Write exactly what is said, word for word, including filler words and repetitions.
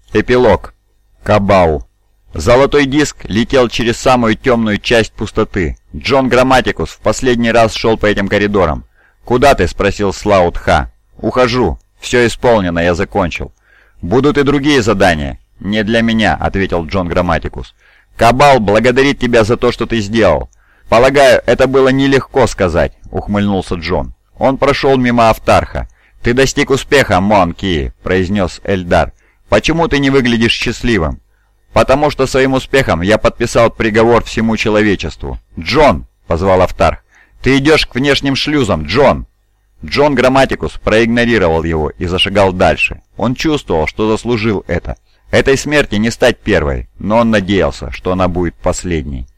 Эпилог. Кабал. Золотой диск летел через самую темную часть пустоты. Джон Грамматикус в последний раз шел по этим коридорам. «Куда ты?» — спросил Слаут-Ха. «Ухожу. Все исполнено, я закончил». «Будут и другие задания». «Не для меня», — ответил Джон Грамматикус. «Кабал благодарит тебя за то, что ты сделал». «Полагаю, это было нелегко сказать», — ухмыльнулся Джон. Он прошел мимо Автарха. «Ты достиг успеха, Монки», — произнес Эльдар. «Почему ты не выглядишь счастливым?» «Потому что своим успехом я подписал приговор всему человечеству». «Джон!» — позвал Автарх. «Ты идешь к внешним шлюзам, Джон!» Джон Грамматикус проигнорировал его и зашагал дальше. Он чувствовал, что заслужил это. Этой смерти не стать первой, но он надеялся, что она будет последней.